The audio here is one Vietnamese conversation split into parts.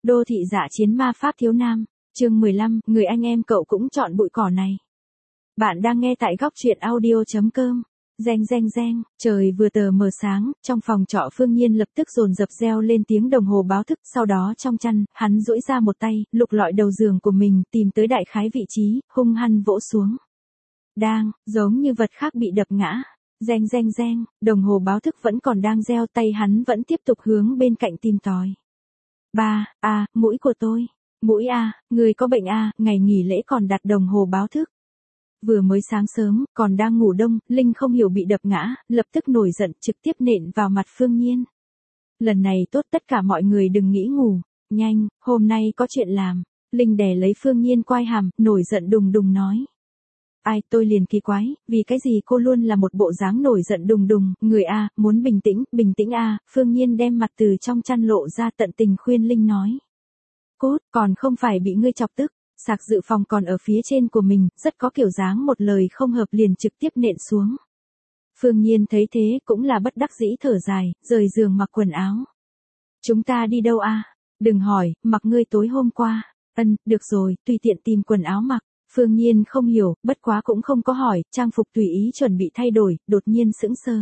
Đô thị dạ chiến ma pháp thiếu nam, chương 15, người anh em cậu cũng chọn bụi cỏ này. Bạn đang nghe tại góc truyện audio.com. Reng, trời vừa tờ mờ sáng, trong phòng trọ Phương Nhiên lập tức dồn dập reo lên tiếng đồng hồ báo thức, sau đó trong chăn, hắn duỗi ra một tay, lục lọi đầu giường của mình, tìm tới đại khái vị trí, hung hăng vỗ xuống. Đang, giống như vật khác bị đập ngã. Reng, đồng hồ báo thức vẫn còn đang reo, tay hắn vẫn tiếp tục hướng bên cạnh tìm tòi. Mũi của tôi. Mũi a, người có bệnh a, ngày nghỉ lễ còn đặt đồng hồ báo thức. Vừa mới sáng sớm, còn đang ngủ đông, Linh không hiểu bị đập ngã, lập tức nổi giận trực tiếp nện vào mặt Phương Nhiên. Lần này tốt, tất cả mọi người đừng nghĩ ngủ, nhanh, hôm nay có chuyện làm. Linh đè lấy Phương Nhiên quai hàm, nổi giận đùng đùng nói. Ai, tôi liền kỳ quái, vì cái gì cô luôn là một bộ dáng nổi giận đùng đùng, người a, muốn bình tĩnh a, Phương Nhiên đem mặt từ trong chăn lộ ra, tận tình khuyên Linh nói. Cốt, còn không phải bị ngươi chọc tức, sạc dự phòng còn ở phía trên của mình, rất có kiểu dáng, một lời không hợp liền trực tiếp nện xuống. Phương Nhiên thấy thế cũng là bất đắc dĩ thở dài, rời giường mặc quần áo. Chúng ta đi đâu a? Đừng hỏi, mặc ngươi tối hôm qua. Được rồi, tùy tiện tìm quần áo mặc. Phương Nhiên không hiểu, bất quá cũng không có hỏi, trang phục tùy ý chuẩn bị thay đổi, đột nhiên sững sờ.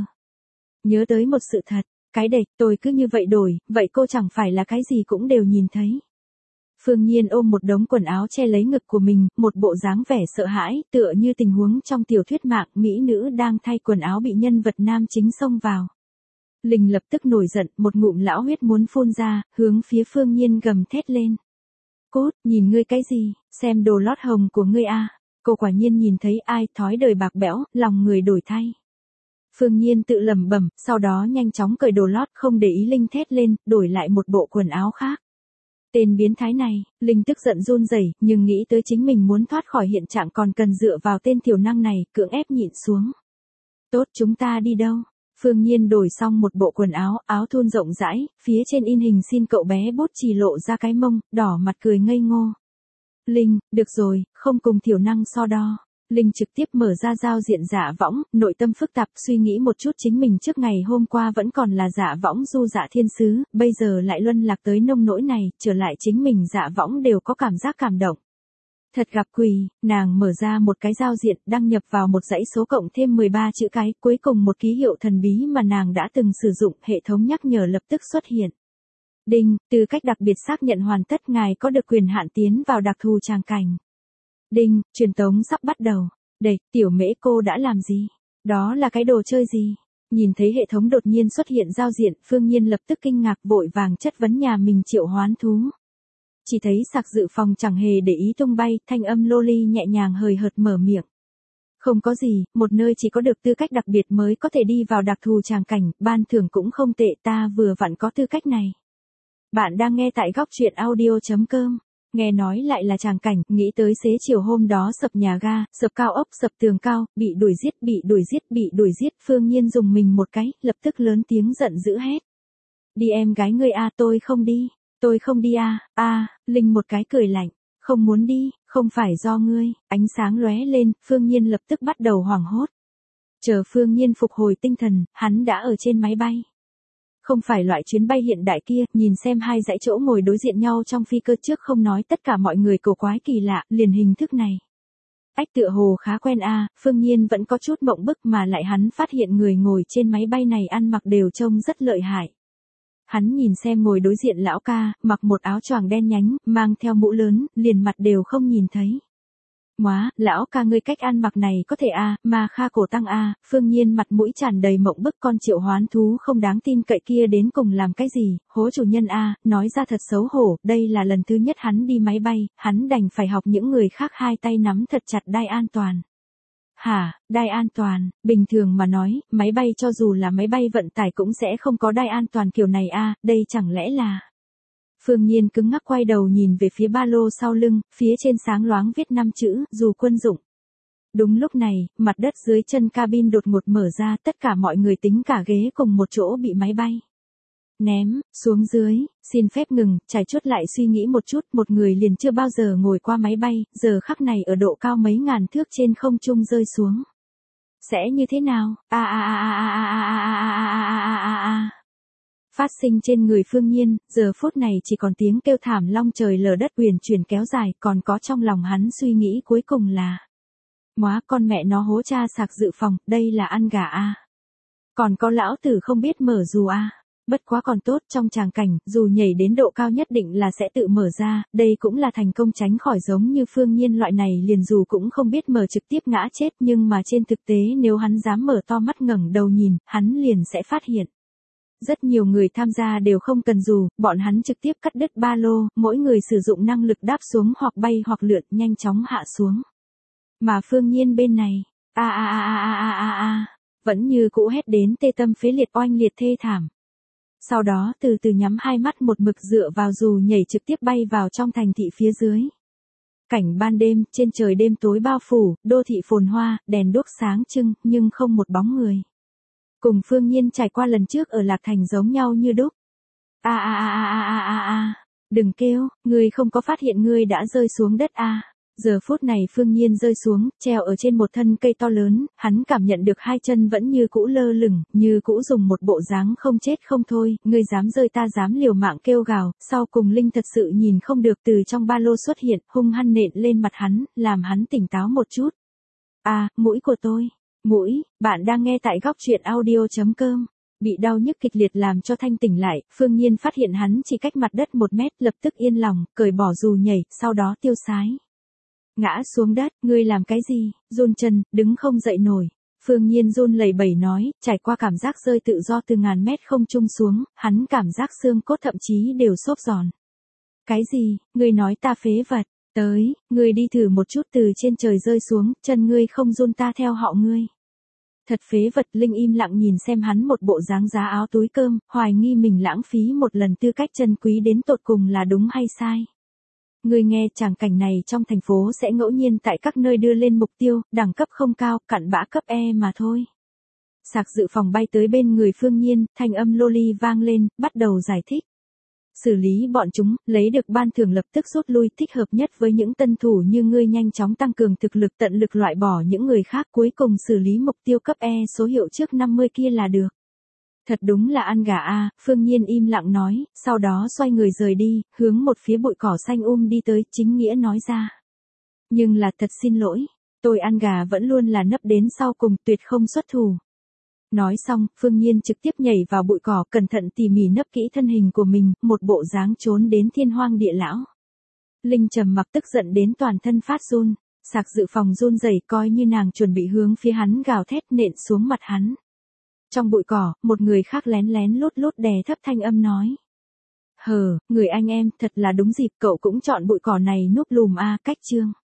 Nhớ tới một sự thật, cái đệch, tôi cứ như vậy đổi, vậy cô chẳng phải là cái gì cũng đều nhìn thấy. Phương Nhiên ôm một đống quần áo che lấy ngực của mình, một bộ dáng vẻ sợ hãi, tựa như tình huống trong tiểu thuyết mạng, mỹ nữ đang thay quần áo bị nhân vật nam chính xông vào. Linh lập tức nổi giận, một ngụm lão huyết muốn phun ra, hướng phía Phương Nhiên gầm thét lên. Cốt, nhìn ngươi cái gì, xem đồ lót hồng của ngươi a. Cô quả nhiên nhìn thấy ai, thói đời bạc bẽo, lòng người đổi thay. Phương Nhiên tự lẩm bẩm, sau đó nhanh chóng cởi đồ lót, không để ý Linh thét lên, đổi lại một bộ quần áo khác. Tên biến thái này, Linh tức giận run rẩy, nhưng nghĩ tới chính mình muốn thoát khỏi hiện trạng còn cần dựa vào tên thiểu năng này, cưỡng ép nhịn xuống. Tốt, chúng ta đi đâu? Phương Nhiên đổi xong một bộ quần áo, áo thun rộng rãi, phía trên in hình xin cậu bé bút chì lộ ra cái mông, đỏ mặt cười ngây ngô. Linh, được rồi, không cùng thiểu năng so đo. Linh trực tiếp mở ra giao diện dạ võng, nội tâm phức tạp, suy nghĩ một chút chính mình trước ngày hôm qua vẫn còn là dạ võng du dạ thiên sứ, bây giờ lại luân lạc tới nông nỗi này, trở lại chính mình dạ võng đều có cảm giác cảm động. Thật gặp quỷ, nàng mở ra một cái giao diện, đăng nhập vào một dãy số cộng thêm 13 chữ cái, cuối cùng một ký hiệu thần bí mà nàng đã từng sử dụng, hệ thống nhắc nhở lập tức xuất hiện. Đinh, tư cách đặc biệt xác nhận hoàn tất, ngài có được quyền hạn tiến vào đặc thù tràng cảnh. Đinh, truyền tống sắp bắt đầu. Đây, tiểu mễ cô đã làm gì? Đó là cái đồ chơi gì? Nhìn thấy hệ thống đột nhiên xuất hiện giao diện, Phương Nhiên lập tức kinh ngạc, vội vàng chất vấn nhà mình triệu hoán thú. Chỉ thấy sạc dự phòng chẳng hề để ý tung bay, thanh âm loli nhẹ nhàng hời hợt mở miệng. Không có gì, một nơi chỉ có được tư cách đặc biệt mới có thể đi vào đặc thù tràng cảnh, ban thưởng cũng không tệ, ta vừa vặn có tư cách này. Bạn đang nghe tại góc truyện audio.com. Nghe nói lại là tràng cảnh, nghĩ tới xế chiều hôm đó sập nhà ga, sập cao ốc, sập tường cao, bị đuổi giết, Phương Nhiên dùng mình một cái, lập tức lớn tiếng giận dữ hét. Đi em gái ngươi a, tôi không đi a. Linh một cái cười lạnh, không muốn đi, không phải do ngươi, ánh sáng lóe lên, Phương Nhiên lập tức bắt đầu hoảng hốt. Chờ Phương Nhiên phục hồi tinh thần, hắn đã ở trên máy bay. Không phải loại chuyến bay hiện đại kia, nhìn xem hai dãy chỗ ngồi đối diện nhau trong phi cơ trước không nói, tất cả mọi người cổ quái kỳ lạ, liền hình thức này. Ách, tựa hồ khá quen a. Phương Nhiên vẫn có chút mộng bức, mà lại hắn phát hiện người ngồi trên máy bay này ăn mặc đều trông rất lợi hại. Hắn nhìn xem ngồi đối diện lão ca, mặc một áo choàng đen nhánh, mang theo mũ lớn, liền mặt đều không nhìn thấy. Móa, lão ca ngươi cách ăn mặc này có thể a, mà kha cổ tăng a. Phương Nhiên mặt mũi tràn đầy mộng bức, con triệu hoán thú không đáng tin cậy kia đến cùng làm cái gì, hố chủ nhân a, nói ra thật xấu hổ, đây là lần thứ nhất hắn đi máy bay, hắn đành phải học những người khác hai tay nắm thật chặt đai an toàn. Hả, đai an toàn, bình thường mà nói, máy bay cho dù là máy bay vận tải cũng sẽ không có đai an toàn kiểu này a, đây chẳng lẽ là... Phương Nhiên cứng ngắc quay đầu nhìn về phía ba lô sau lưng, phía trên sáng loáng viết 5 chữ, dù quân dụng. Đúng lúc này, mặt đất dưới chân cabin đột ngột mở ra, tất cả mọi người tính cả ghế cùng một chỗ bị máy bay ném xuống dưới, xin phép ngừng, trải chuốt lại suy nghĩ một chút, một người liền chưa bao giờ ngồi qua máy bay, giờ khắc này ở độ cao mấy ngàn thước trên không trung rơi xuống. Sẽ như thế nào? phát sinh trên người Phương Nhiên, giờ phút này chỉ còn tiếng kêu thảm long trời lở đất uyển chuyển kéo dài, còn có trong lòng hắn suy nghĩ cuối cùng là: Móa con mẹ nó hố cha sạc dự phòng, đây là ăn gà a. Còn có lão tử không biết mở dù a. Bất quá còn tốt, trong tràng cảnh, dù nhảy đến độ cao nhất định là sẽ tự mở ra, đây cũng là thành công tránh khỏi giống như Phương Nhiên loại này liền dù cũng không biết mở trực tiếp ngã chết, nhưng mà trên thực tế nếu hắn dám mở to mắt ngẩng đầu nhìn, hắn liền sẽ phát hiện. Rất nhiều người tham gia đều không cần dù, bọn hắn trực tiếp cắt đứt ba lô, mỗi người sử dụng năng lực đáp xuống hoặc bay hoặc lượn, nhanh chóng hạ xuống. Mà Phương Nhiên bên này, vẫn như cũ hét đến tê tâm phế liệt oanh liệt thê thảm. Sau đó từ từ nhắm hai mắt một mực dựa vào dù nhảy trực tiếp bay vào trong thành thị phía dưới. Cảnh ban đêm, trên trời đêm tối bao phủ, đô thị phồn hoa, đèn đuốc sáng trưng, nhưng không một bóng người. Cùng Phương Nhiên trải qua lần trước ở Lạc Thành giống nhau như đúc. Đừng kêu, ngươi không có phát hiện ngươi đã rơi xuống đất a. Giờ phút này Phương Nhiên rơi xuống, treo ở trên một thân cây to lớn, hắn cảm nhận được hai chân vẫn như cũ lơ lửng, như cũ dùng một bộ dáng không chết không thôi, ngươi dám rơi ta dám liều mạng kêu gào, sau cùng Linh thật sự nhìn không được từ trong ba lô xuất hiện, hung hăng nện lên mặt hắn, làm hắn tỉnh táo một chút. Mũi của tôi, mũi, bạn đang nghe tại góc truyện audio.com. Bị đau nhức kịch liệt làm cho thanh tỉnh lại, Phương Nhiên phát hiện hắn chỉ cách mặt đất 1 mét, lập tức yên lòng, cởi bỏ dù nhảy, sau đó tiêu sái. Ngã xuống đất, ngươi làm cái gì, run chân, đứng không dậy nổi. Phương Nhiên run lẩy bẩy nói, trải qua cảm giác rơi tự do từ ngàn mét không trung xuống, hắn cảm giác xương cốt thậm chí đều xốp giòn. Cái gì, ngươi nói ta phế vật, tới, ngươi đi thử một chút từ trên trời rơi xuống, chân ngươi không run ta theo họ ngươi. Thật phế vật. Linh im lặng nhìn xem hắn một bộ dáng giá áo túi cơm, hoài nghi mình lãng phí một lần tư cách chân quý đến tột cùng là đúng hay sai. Người nghe tràng cảnh này trong thành phố sẽ ngẫu nhiên tại các nơi đưa lên mục tiêu, đẳng cấp không cao, cặn bã cấp E mà thôi. Sạc dự phòng bay tới bên người Phương Nhiên, thanh âm loli vang lên, bắt đầu giải thích. Xử lý bọn chúng, lấy được ban thưởng lập tức rút lui, thích hợp nhất với những tân thủ như ngươi nhanh chóng tăng cường thực lực tận lực loại bỏ những người khác, cuối cùng xử lý mục tiêu cấp E số hiệu trước 50 kia là được. Thật đúng là ăn gà a, Phương Nhiên im lặng nói, sau đó xoay người rời đi, hướng một phía bụi cỏ xanh đi tới, chính nghĩa nói ra. Nhưng là thật xin lỗi, tôi ăn gà vẫn luôn là nấp đến sau cùng, tuyệt không xuất thủ. Nói xong, Phương Nhiên trực tiếp nhảy vào bụi cỏ, cẩn thận tỉ mỉ nấp kỹ thân hình của mình, một bộ dáng trốn đến thiên hoang địa lão. Linh trầm mặc tức giận đến toàn thân phát run, sạc dự phòng run rẩy, coi như nàng chuẩn bị hướng phía hắn gào thét nện xuống mặt hắn. Trong bụi cỏ, một người khác lén lén lút lút đè thấp thanh âm nói. Người anh em, thật là đúng dịp, cậu cũng chọn bụi cỏ này núp lùm a, cách chương.